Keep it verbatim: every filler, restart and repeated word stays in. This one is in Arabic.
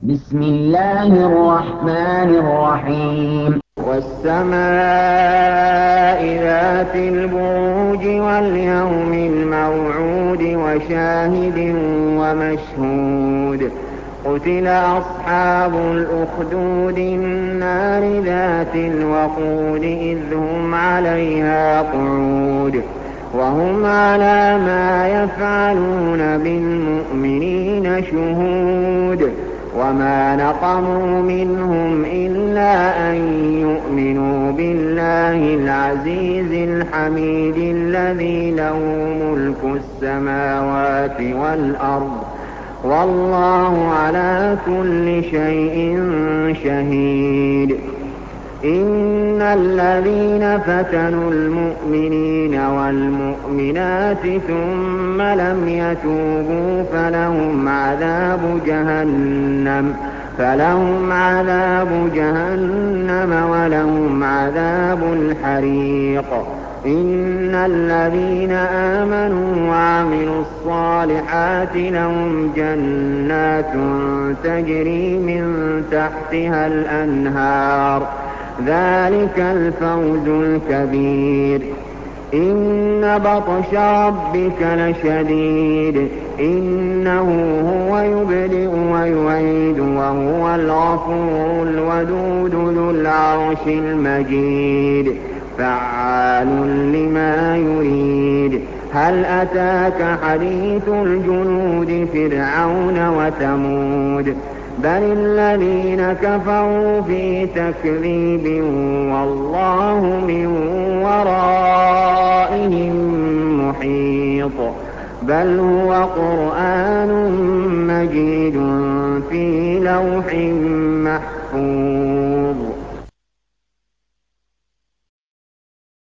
بسم الله الرحمن الرحيم والسماء ذات البروج واليوم الموعود وشاهد ومشهود قتل أصحاب الأخدود النار ذات الوقود إذ هم عليها قعود وهم على ما يفعلون بالمؤمنين شهود وما نقموا منهم إلا أن يؤمنوا بالله العزيز الحميد الذي له ملك السماوات والأرض والله على كل شيء شهيد. إن الذين فتنوا المؤمنين والمؤمنات ثم لم يتوبوا فلهم عذاب جهنم فلهم عذاب جهنم ولهم عذاب الحريق. إن الذين آمنوا وعملوا الصالحات لهم جنات تجري من تحتها الأنهار ذلك الفوز الكبير. إن بطش ربك لشديد إنه هو يبدئ ويعيد وهو الغفور الودود ذو العرش المجيد فعال لما يريد. هل أتاك حديث الجنود فرعون وثمود بل الذين كفروا في تكذيب والله من ورائهم محيط. بل هو قرآن مجيد في لوح محفوظ.